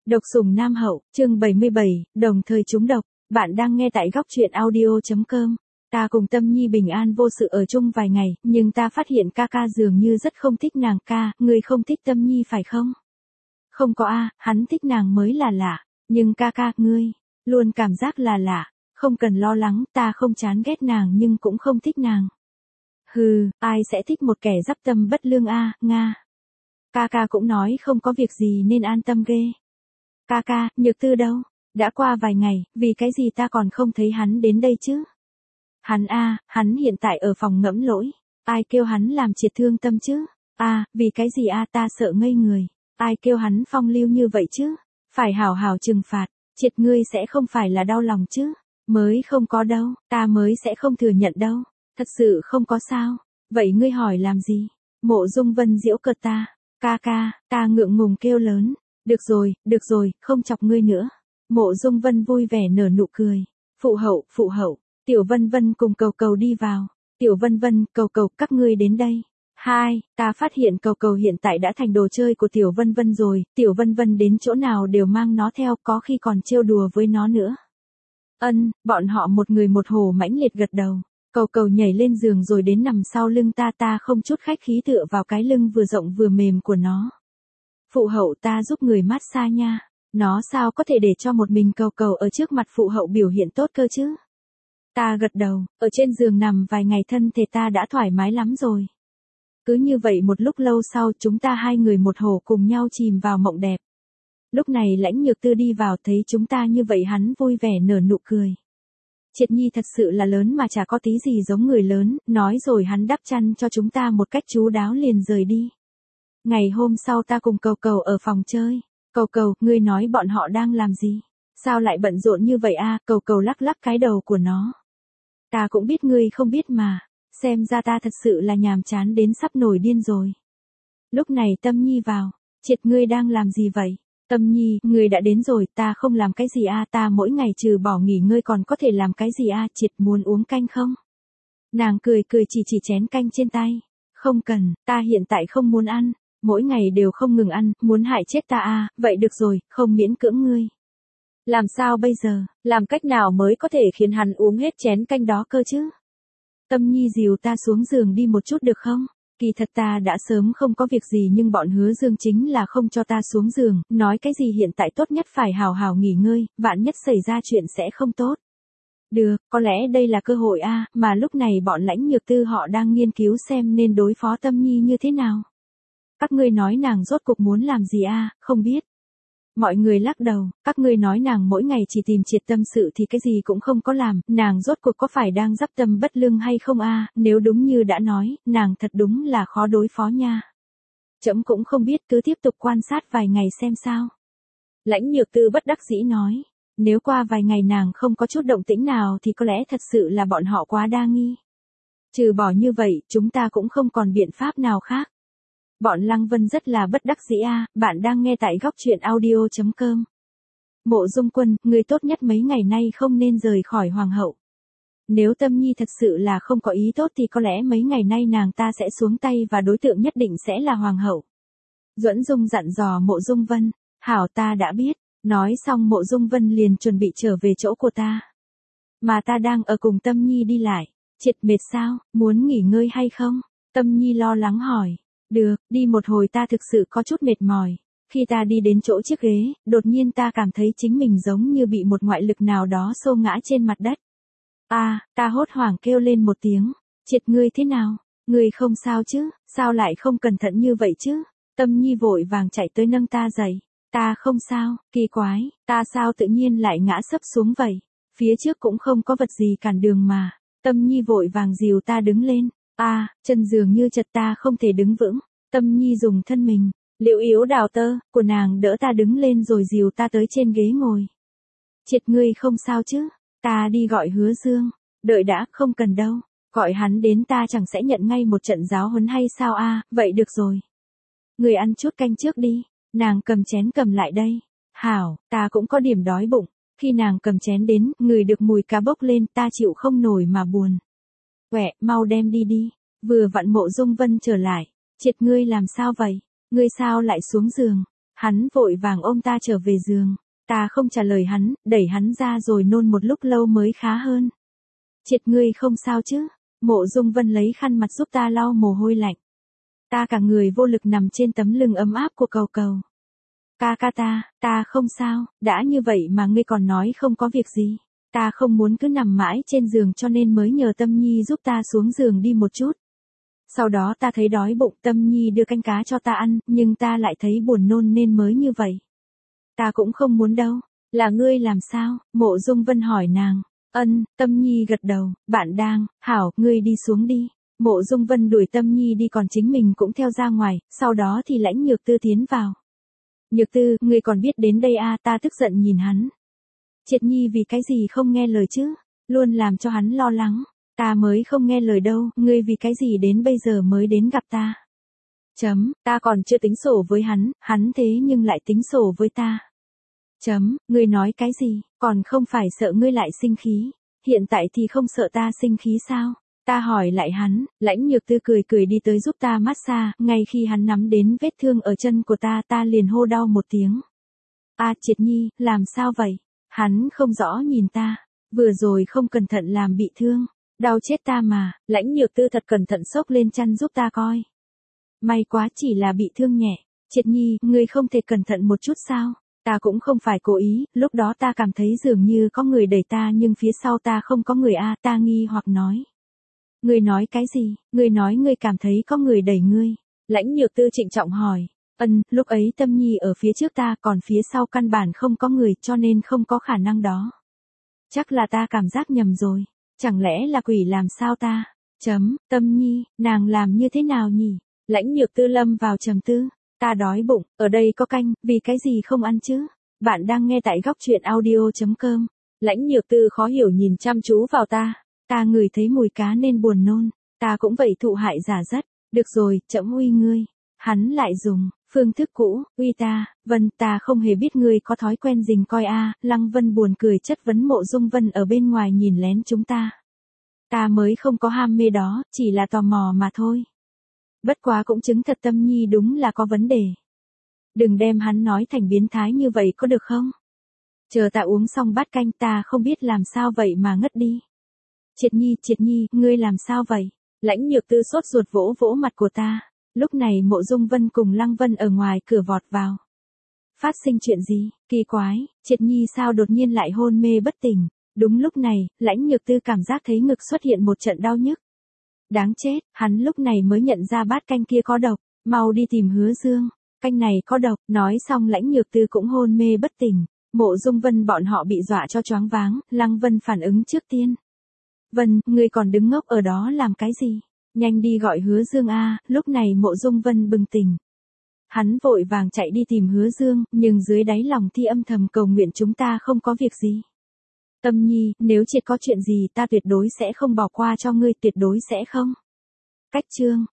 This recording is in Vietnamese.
Độc sủng Nam Hậu, chương 77, đồng thời trúng độc. Bạn đang nghe tại góc truyện audio.com. Ta cùng Tâm Nhi bình an vô sự ở chung vài ngày, nhưng ta phát hiện ca ca dường như rất không thích nàng. Ca, ngươi không thích Tâm Nhi phải không? Không có a, hắn thích nàng mới là lạ. Nhưng ca ca, ngươi, luôn cảm giác là lạ. Không cần lo lắng, ta không chán ghét nàng nhưng cũng không thích nàng. Hừ, ai sẽ thích một kẻ dắp tâm bất lương a, Nga. Ca ca cũng nói không có việc gì nên an tâm ghê. Ca ca, Nhược Tư đâu? Đã qua vài ngày, vì cái gì ta còn không thấy hắn đến đây chứ? Hắn hiện tại ở phòng ngẫm lỗi. Ai kêu hắn làm triệt thương tâm chứ? Vì cái gì ta sợ ngây người. Ai kêu hắn phong lưu như vậy chứ? Phải hảo hảo trừng phạt, triệt ngươi sẽ không phải là đau lòng chứ? Mới không có đâu, ta mới sẽ không thừa nhận đâu. Thật sự không có sao. Vậy ngươi hỏi làm gì? Mộ Dung Vân giễu cợt ta. Ca ca, ta ngượng ngùng kêu lớn. Được rồi, không chọc ngươi nữa. Mộ Dung Vân vui vẻ nở nụ cười. Phụ hậu, Tiểu Vân Vân cùng Cầu Cầu đi vào. Tiểu Vân Vân, Cầu Cầu, các ngươi đến đây. Ta phát hiện Cầu Cầu hiện tại đã thành đồ chơi của Tiểu Vân Vân rồi, Tiểu Vân Vân đến chỗ nào đều mang nó theo, có khi còn trêu đùa với nó nữa. Bọn họ một người một hồ mãnh liệt gật đầu. Cầu Cầu nhảy lên giường rồi đến nằm sau lưng ta không chút khách khí tựa vào cái lưng vừa rộng vừa mềm của nó. Phụ hậu, ta giúp người massage nha. Nó sao có thể để cho một mình Cầu Cầu ở trước mặt phụ hậu biểu hiện tốt cơ chứ? Ta gật đầu, ở trên giường nằm vài ngày thân thể ta đã thoải mái lắm rồi. Cứ như vậy một lúc lâu sau chúng ta hai người một hồ cùng nhau chìm vào mộng đẹp. Lúc này Lãnh Nhược Tư đi vào thấy chúng ta như vậy hắn vui vẻ nở nụ cười. Triệt Nhi thật sự là lớn mà chả có tí gì giống người lớn, nói rồi hắn đắp chăn cho chúng ta một cách chu đáo liền rời đi. Ngày hôm sau ta cùng Cầu Cầu ở phòng chơi. Cầu Cầu, ngươi nói bọn họ đang làm gì? Sao lại bận rộn như vậy Cầu Cầu lắc lắc cái đầu của nó. Ta cũng biết ngươi không biết mà. Xem ra ta thật sự là nhàm chán đến sắp nổi điên rồi. Lúc này Tâm Nhi vào. Triệt, ngươi đang làm gì vậy? Tâm Nhi, ngươi đã đến rồi, ta không làm cái gì ta mỗi ngày trừ bỏ nghỉ ngơi còn có thể làm cái gì Triệt, muốn uống canh không? Nàng cười chỉ chén canh trên tay. Không cần, ta hiện tại không muốn ăn. Mỗi ngày đều không ngừng ăn, muốn hại chết ta vậy được rồi, không miễn cưỡng ngươi. Làm sao bây giờ, làm cách nào mới có thể khiến hắn uống hết chén canh đó cơ chứ? Tâm Nhi dìu ta xuống giường đi một chút được không? Kỳ thật ta đã sớm không có việc gì nhưng bọn Hứa Dương chính là không cho ta xuống giường, nói cái gì hiện tại tốt nhất phải hào hào nghỉ ngơi, vạn nhất xảy ra chuyện sẽ không tốt. Được, có lẽ đây là cơ hội mà lúc này bọn Lãnh Nhược Tư họ đang nghiên cứu xem nên đối phó Tâm Nhi như thế nào. Các ngươi nói nàng rốt cuộc muốn làm gì không biết. Mọi người lắc đầu, các ngươi nói nàng mỗi ngày chỉ tìm triệt tâm sự thì cái gì cũng không có làm, nàng rốt cuộc có phải đang dắp tâm bất lương hay không nếu đúng như đã nói, nàng thật đúng là khó đối phó nha. Trẫm cũng không biết, cứ tiếp tục quan sát vài ngày xem sao. Lãnh Nhược Tư bất đắc dĩ nói, nếu qua vài ngày nàng không có chút động tĩnh nào thì có lẽ thật sự là bọn họ quá đa nghi. Trừ bỏ như vậy, chúng ta cũng không còn biện pháp nào khác. Bọn Lăng Vân rất là bất đắc dĩ bạn đang nghe tại góc truyện audio.com. Mộ Dung Quân, ngươi tốt nhất mấy ngày nay không nên rời khỏi Hoàng hậu. Nếu Tâm Nhi thật sự là không có ý tốt thì có lẽ mấy ngày nay nàng ta sẽ xuống tay và đối tượng nhất định sẽ là Hoàng hậu. Duẫn Dung dặn dò Mộ Dung Vân, hảo ta đã biết, nói xong Mộ Dung Vân liền chuẩn bị trở về chỗ của ta. Mà ta đang ở cùng Tâm Nhi đi lại, triệt mệt sao, muốn nghỉ ngơi hay không? Tâm Nhi lo lắng hỏi. Được, đi một hồi ta thực sự có chút mệt mỏi. Khi ta đi đến chỗ chiếc ghế, đột nhiên ta cảm thấy chính mình giống như bị một ngoại lực nào đó xô ngã trên mặt đất. Ta hốt hoảng kêu lên một tiếng. Triệt, ngươi thế nào? Ngươi không sao chứ? Sao lại không cẩn thận như vậy chứ? Tâm Nhi vội vàng chạy tới nâng ta dậy. Ta không sao, kỳ quái, ta sao tự nhiên lại ngã sấp xuống vậy? Phía trước cũng không có vật gì cản đường mà. Tâm Nhi vội vàng dìu ta đứng lên. Chân dường như chật ta không thể đứng vững. Tâm Nhi dùng thân mình, liễu yếu đào tơ, của nàng đỡ ta đứng lên rồi dìu ta tới trên ghế ngồi. Triệt, ngươi không sao chứ? Ta đi gọi Hứa Dương. Đợi đã, không cần đâu. Gọi hắn đến ta chẳng sẽ nhận ngay một trận giáo huấn hay sao vậy được rồi. Ngươi ăn chút canh trước đi. Nàng cầm chén cầm lại đây. Hảo, ta cũng có điểm đói bụng. Khi nàng cầm chén đến, ngửi được mùi cá bốc lên ta chịu không nổi mà buồn. Quẹ, mau đem đi. Vừa vặn Mộ Dung Vân trở lại. Triệt, ngươi làm sao vậy? Ngươi sao lại xuống giường? Hắn vội vàng ôm ta trở về giường. Ta không trả lời hắn, đẩy hắn ra rồi nôn một lúc lâu mới khá hơn. Triệt ngươi không sao chứ? Mộ Dung Vân lấy khăn mặt giúp ta lau mồ hôi lạnh. Ta cả người vô lực nằm trên tấm lưng ấm áp của cầu cầu. Ca ca ta không sao, đã như vậy mà ngươi còn nói không có việc gì. Ta không muốn cứ nằm mãi trên giường cho nên mới nhờ Tâm Nhi giúp ta xuống giường đi một chút. Sau đó ta thấy đói bụng, Tâm Nhi đưa canh cá cho ta ăn, nhưng ta lại thấy buồn nôn nên mới như vậy. Ta cũng không muốn đâu. Là ngươi làm sao? Mộ Dung Vân hỏi nàng. Tâm Nhi gật đầu, bạn đang, hảo, ngươi đi xuống đi. Mộ Dung Vân đuổi Tâm Nhi đi còn chính mình cũng theo ra ngoài, sau đó thì Lãnh Nhược Tư tiến vào. Nhược Tư, ngươi còn biết đến đây à? Ta tức giận nhìn hắn. Triệt Nhi vì cái gì không nghe lời chứ? Luôn làm cho hắn lo lắng. Ta mới không nghe lời đâu, ngươi vì cái gì đến bây giờ mới đến gặp ta? Ta còn chưa tính sổ với hắn thế nhưng lại tính sổ với ta. Ngươi nói cái gì, còn không phải sợ ngươi lại sinh khí, hiện tại thì không sợ ta sinh khí sao? Ta hỏi lại hắn, Lãnh Nhược Tư cười cười đi tới giúp ta massage, ngay khi hắn nắm đến vết thương ở chân của ta liền hô đau một tiếng. Triệt Nhi, làm sao vậy? Hắn không rõ nhìn ta, vừa rồi không cẩn thận làm bị thương, đau chết ta mà. Lãnh Nhược Tư thật cẩn thận xốc lên chăn giúp ta coi. May quá chỉ là bị thương nhẹ. Triệt Nhi, ngươi không thể cẩn thận một chút sao? Ta cũng không phải cố ý, lúc đó ta cảm thấy dường như có người đẩy ta nhưng phía sau ta không có người ta nghi hoặc nói. Ngươi nói cái gì? Ngươi nói ngươi cảm thấy có người đẩy ngươi. Lãnh Nhược Tư trịnh trọng hỏi. Lúc ấy Tâm Nhi ở phía trước ta còn phía sau căn bản không có người cho nên không có khả năng đó. Chắc là ta cảm giác nhầm rồi. Chẳng lẽ là quỷ làm sao ta? Tâm Nhi, nàng làm như thế nào nhỉ? Lãnh Nhược Tư lâm vào trầm tư. Ta đói bụng, ở đây có canh, vì cái gì không ăn chứ? Bạn đang nghe tại góc truyện audio.com. Lãnh Nhược Tư khó hiểu nhìn chăm chú vào ta. Ta ngửi thấy mùi cá nên buồn nôn. Ta cũng vậy thụ hại giả rất. Được rồi, trẫm uy ngươi. Hắn lại dùng phương thức cũ, uy ta. Vân, ta không hề biết ngươi có thói quen rình coi Lăng Vân buồn cười chất vấn Mộ Dung Vân ở bên ngoài nhìn lén chúng ta. Ta mới không có ham mê đó, chỉ là tò mò mà thôi. Bất quá cũng chứng thật Tâm Nhi đúng là có vấn đề. Đừng đem hắn nói thành biến thái như vậy có được không? Chờ ta uống xong bát canh ta không biết làm sao vậy mà ngất đi. Triệt Nhi, ngươi làm sao vậy? Lãnh Nhược Tư sốt ruột vỗ vỗ mặt của ta. Lúc này Mộ Dung Vân cùng Lăng Vân ở ngoài cửa vọt vào. Phát sinh chuyện gì? Kỳ quái, Triệt Nhi sao đột nhiên lại hôn mê bất tỉnh? Đúng lúc này, Lãnh Nhược Tư cảm giác thấy ngực xuất hiện một trận đau nhức. Đáng chết, hắn lúc này mới nhận ra bát canh kia có độc, mau đi tìm Hứa Dương, canh này có độc. Nói xong Lãnh Nhược Tư cũng hôn mê bất tỉnh. Mộ Dung Vân bọn họ bị dọa cho choáng váng, Lăng Vân phản ứng trước tiên. Vân, ngươi còn đứng ngốc ở đó làm cái gì? Nhanh đi gọi Hứa Dương lúc này Mộ Dung Vân bừng tỉnh. Hắn vội vàng chạy đi tìm Hứa Dương, nhưng dưới đáy lòng thì âm thầm cầu nguyện chúng ta không có việc gì. Tâm Nhi, nếu Triệt có chuyện gì ta tuyệt đối sẽ không bỏ qua cho ngươi, tuyệt đối sẽ không. Cách chương